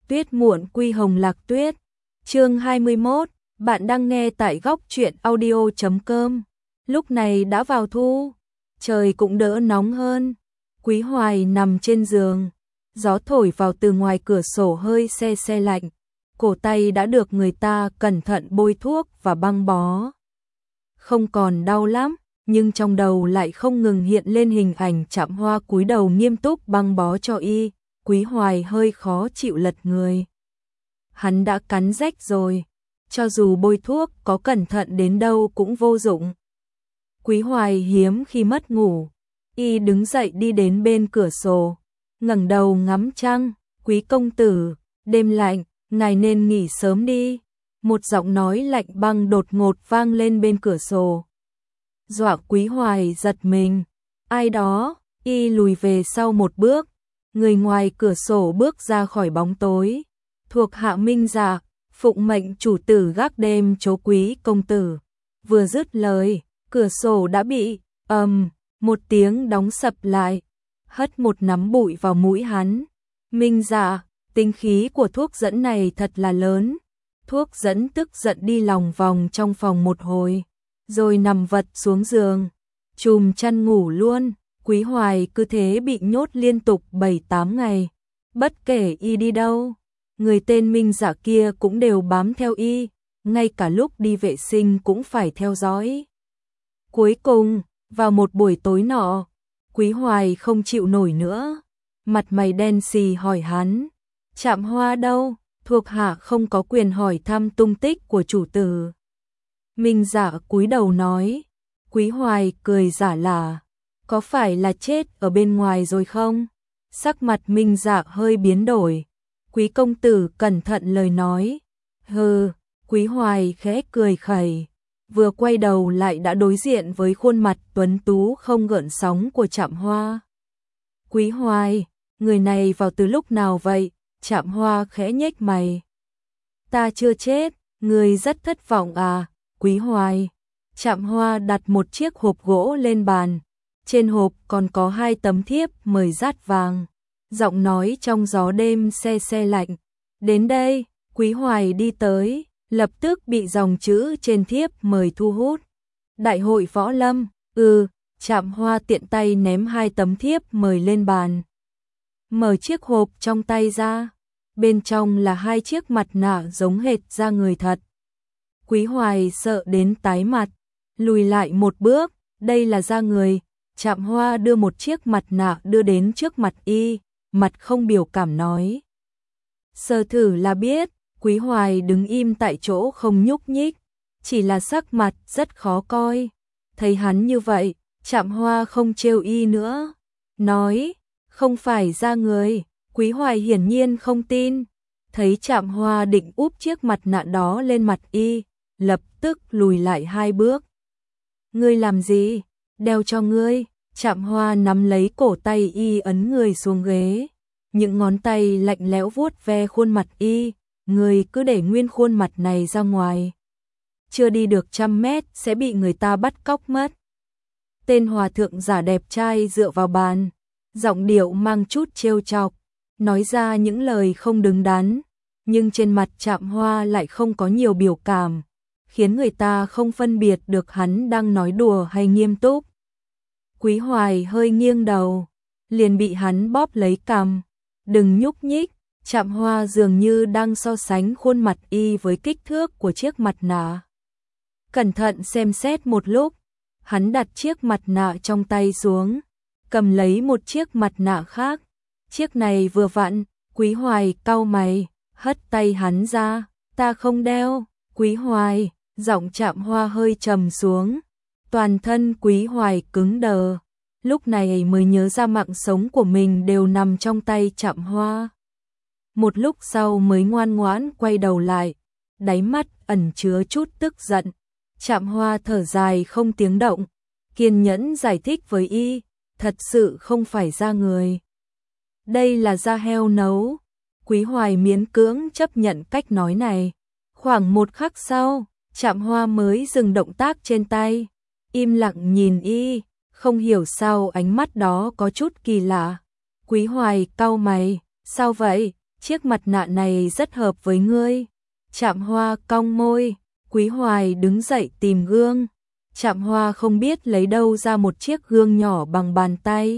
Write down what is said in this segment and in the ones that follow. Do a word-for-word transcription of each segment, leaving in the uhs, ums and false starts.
Tuyết muộn quy hồng lạc tuyết. Chương hai mươi mốt, bạn đang nghe tại góc truyện audio chấm com. Lúc này đã vào thu, trời cũng đỡ nóng hơn. Quý Hoài nằm trên giường, gió thổi vào từ ngoài cửa sổ hơi se se lạnh. Cổ tay đã được người ta cẩn thận bôi thuốc và băng bó. Không còn đau lắm, nhưng trong đầu lại không ngừng hiện lên hình ảnh Trạm Hoa cúi đầu nghiêm túc băng bó cho y. Quý Hoài hơi khó chịu lật người. Hắn đã cắn rách rồi, cho dù bôi thuốc có cẩn thận đến đâu cũng vô dụng. Quý Hoài hiếm khi mất ngủ, y đứng dậy đi đến bên cửa sổ, ngẩng đầu ngắm trăng. Quý công tử, đêm lạnh, ngài nên nghỉ sớm đi. Một giọng nói lạnh băng đột ngột vang lên bên cửa sổ. Dọa Quý Hoài giật mình. Ai đó? Y lùi về sau một bước. Người ngoài cửa sổ bước ra khỏi bóng tối. Thuộc hạ Minh Dạ, phụng mệnh chủ tử gác đêm chố Quý công tử. Vừa dứt lời, cửa sổ đã bị ầm um, một tiếng đóng sập lại, hất một nắm bụi vào mũi hắn. Minh Dạ, tính khí của thuốc dẫn này thật là lớn. Thuốc dẫn tức giận đi lòng vòng trong phòng một hồi, rồi nằm vật xuống giường, chùm chăn ngủ luôn. Quý Hoài cứ thế bị nhốt liên tục bảy tám ngày. Bất kể y đi đâu, người tên Minh Dạ kia cũng đều bám theo y, ngay cả lúc đi vệ sinh cũng phải theo dõi. Cuối cùng, vào một buổi tối nọ, Quý Hoài không chịu nổi nữa, mặt mày đen xì hỏi hắn, Trạm Hoa đâu? Thuộc hạ không có quyền hỏi thăm tung tích của chủ tử. Minh Dạ cúi đầu nói. Quý Hoài cười giả lả, có phải là chết ở bên ngoài rồi không? Sắc mặt Minh Dạ hơi biến đổi. Quý công tử cẩn thận lời nói. Hừ, Quý Hoài khẽ cười khẩy, vừa quay đầu lại đã đối diện với khuôn mặt tuấn tú không gợn sóng của Trạm Hoa. Quý Hoài, người này vào từ lúc nào vậy? Trạm Hoa khẽ nhếch mày. Ta chưa chết, người rất thất vọng à, Quý Hoài. Trạm Hoa đặt một chiếc hộp gỗ lên bàn. Trên hộp còn có hai tấm thiếp mời dát vàng. Giọng nói trong gió đêm se se lạnh. Đến đây, Quý Hoài đi tới, lập tức bị dòng chữ trên thiếp mời thu hút. Đại hội võ lâm, ừ, Trạm Hoa tiện tay ném hai tấm thiếp mời lên bàn. Mở chiếc hộp trong tay ra. Bên trong là hai chiếc mặt nạ giống hệt da người thật. Quý Hoài sợ đến tái mặt, lùi lại một bước. Đây là da người. Trạm Hoa đưa một chiếc mặt nạ đưa đến trước mặt y, mặt không biểu cảm nói. Sờ thử là biết. Quý Hoài đứng im tại chỗ không nhúc nhích, chỉ là sắc mặt rất khó coi. Thấy hắn như vậy, Trạm Hoa không trêu y nữa, nói, không phải da người. Quý Hoài hiển nhiên không tin, thấy Trạm Hoa định úp chiếc mặt nạ đó lên mặt y, lập tức lùi lại hai bước. Ngươi làm gì? Đeo cho ngươi. Trạm Hoa nắm lấy cổ tay y ấn người xuống ghế, những ngón tay lạnh lẽo vuốt ve khuôn mặt y. Ngươi cứ để nguyên khuôn mặt này ra ngoài, chưa đi được trăm mét sẽ bị người ta bắt cóc mất. Tên hòa thượng giả đẹp trai dựa vào bàn, giọng điệu mang chút trêu chọc, nói ra những lời không đứng đắn, nhưng trên mặt Trạm Hoa lại không có nhiều biểu cảm, khiến người ta không phân biệt được hắn đang nói đùa hay nghiêm túc. Quý Hoài hơi nghiêng đầu, liền bị hắn bóp lấy cằm, đừng nhúc nhích. Trạm Hoa dường như đang so sánh khuôn mặt y với kích thước của chiếc mặt nạ. Cẩn thận xem xét một lúc, hắn đặt chiếc mặt nạ trong tay xuống, cầm lấy một chiếc mặt nạ khác. Chiếc này vừa vặn. Quý Hoài cau mày, hất tay hắn ra. Ta không đeo. Quý Hoài, giọng Trạm Hoa hơi trầm xuống. Toàn thân Quý Hoài cứng đờ, lúc này mới nhớ ra mạng sống của mình đều nằm trong tay Trạm Hoa. Một lúc sau mới ngoan ngoãn quay đầu lại, đáy mắt ẩn chứa chút tức giận. Trạm Hoa thở dài không tiếng động, kiên nhẫn giải thích với y, thật sự không phải da người. Đây là da heo nấu. Quý Hoài miễn cưỡng chấp nhận cách nói này. Khoảng một khắc sau, Trạm Hoa mới dừng động tác trên tay, im lặng nhìn y, không hiểu sao ánh mắt đó có chút kỳ lạ. Quý Hoài cau mày, sao vậy? chiếc mặt nạ này rất hợp với ngươi. Trạm Hoa cong môi, Quý Hoài đứng dậy tìm gương. Trạm Hoa không biết lấy đâu ra một chiếc gương nhỏ bằng bàn tay.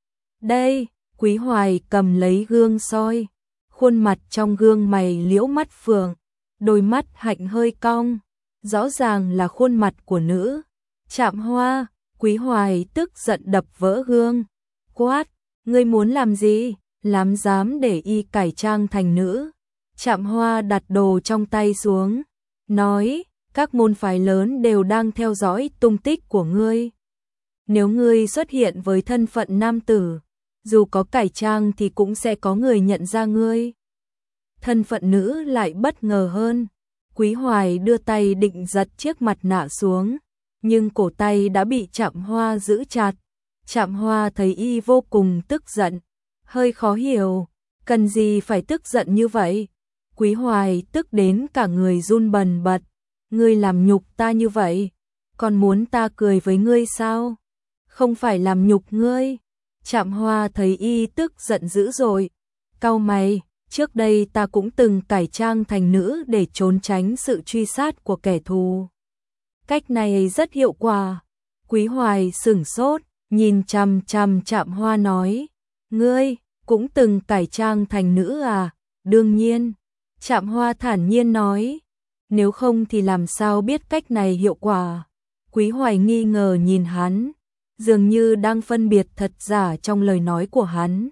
Đây, Quý Hoài cầm lấy gương soi. Khuôn mặt trong gương mày liễu mắt phượng, đôi mắt hạnh hơi cong, rõ ràng là khuôn mặt của nữ. Trạm Hoa, Quý Hoài tức giận đập vỡ gương, quát, ngươi muốn làm gì, làm dám để y cải trang thành nữ. Trạm Hoa đặt đồ trong tay xuống, nói, các môn phái lớn đều đang theo dõi tung tích của ngươi. Nếu ngươi xuất hiện với thân phận nam tử, dù có cải trang thì cũng sẽ có người nhận ra ngươi. Thân phận nữ lại bất ngờ hơn. Quý Hoài đưa tay định giật chiếc mặt nạ xuống, nhưng cổ tay đã bị Trạm Hoa giữ chặt. Trạm Hoa thấy y vô cùng tức giận, hơi khó hiểu, cần gì phải tức giận như vậy. Quý Hoài tức đến cả người run bần bật, ngươi làm nhục ta như vậy, còn muốn ta cười với ngươi sao? Không phải làm nhục ngươi. Trạm Hoa thấy y tức giận dữ rồi, cau mày, trước đây ta cũng từng cải trang thành nữ để trốn tránh sự truy sát của kẻ thù. Cách này rất hiệu quả. Quý Hoài sửng sốt, nhìn chằm chằm Trạm Hoa nói, ngươi cũng từng cải trang thành nữ à? Đương nhiên. Trạm Hoa thản nhiên nói, nếu không thì làm sao biết cách này hiệu quả? Quý Hoài nghi ngờ nhìn hắn, dường như đang phân biệt thật giả trong lời nói của hắn.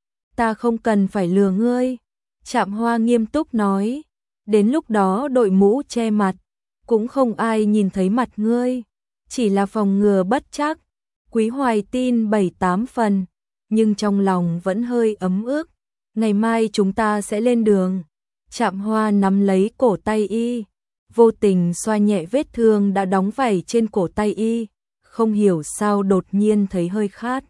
Ta không cần phải lừa ngươi. Trạm Hoa nghiêm túc nói, đến lúc đó đội mũ che mặt, cũng không ai nhìn thấy mặt ngươi, chỉ là phòng ngừa bất trắc. Quý Hoài tin bảy tám phần, nhưng trong lòng vẫn hơi ấm ức. Ngày mai chúng ta sẽ lên đường. Trạm Hoa nắm lấy cổ tay y, vô tình xoa nhẹ vết thương đã đóng vảy trên cổ tay y, không hiểu sao đột nhiên thấy hơi khát.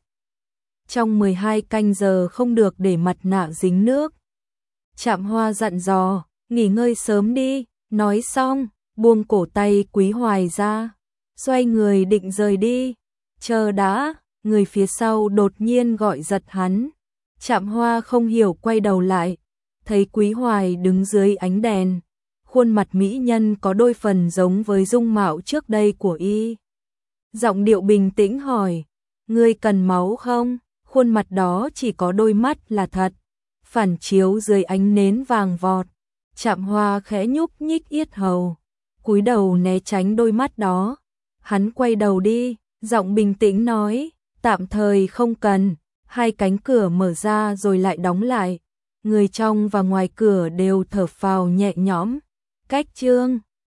Trong mười hai canh giờ không được để mặt nạ dính nước. Trạm Hoa dặn dò, nghỉ ngơi sớm đi, nói xong, buông cổ tay Quý Hoài ra, xoay người định rời đi. Chờ đã, người phía sau đột nhiên gọi giật hắn. Trạm Hoa không hiểu quay đầu lại, thấy Quý Hoài đứng dưới ánh đèn, khuôn mặt mỹ nhân có đôi phần giống với dung mạo trước đây của y. Giọng điệu bình tĩnh hỏi, ngươi cần máu không? Khuôn mặt đó chỉ có đôi mắt là thật, phản chiếu dưới ánh nến vàng vọt. Trạm Hoa khẽ nhúc nhích yết hầu, cúi đầu né tránh đôi mắt đó. Hắn quay đầu đi, giọng bình tĩnh nói, tạm thời không cần. Hai cánh cửa mở ra rồi lại đóng lại. Người trong và ngoài cửa đều thở phào nhẹ nhõm. Cách chương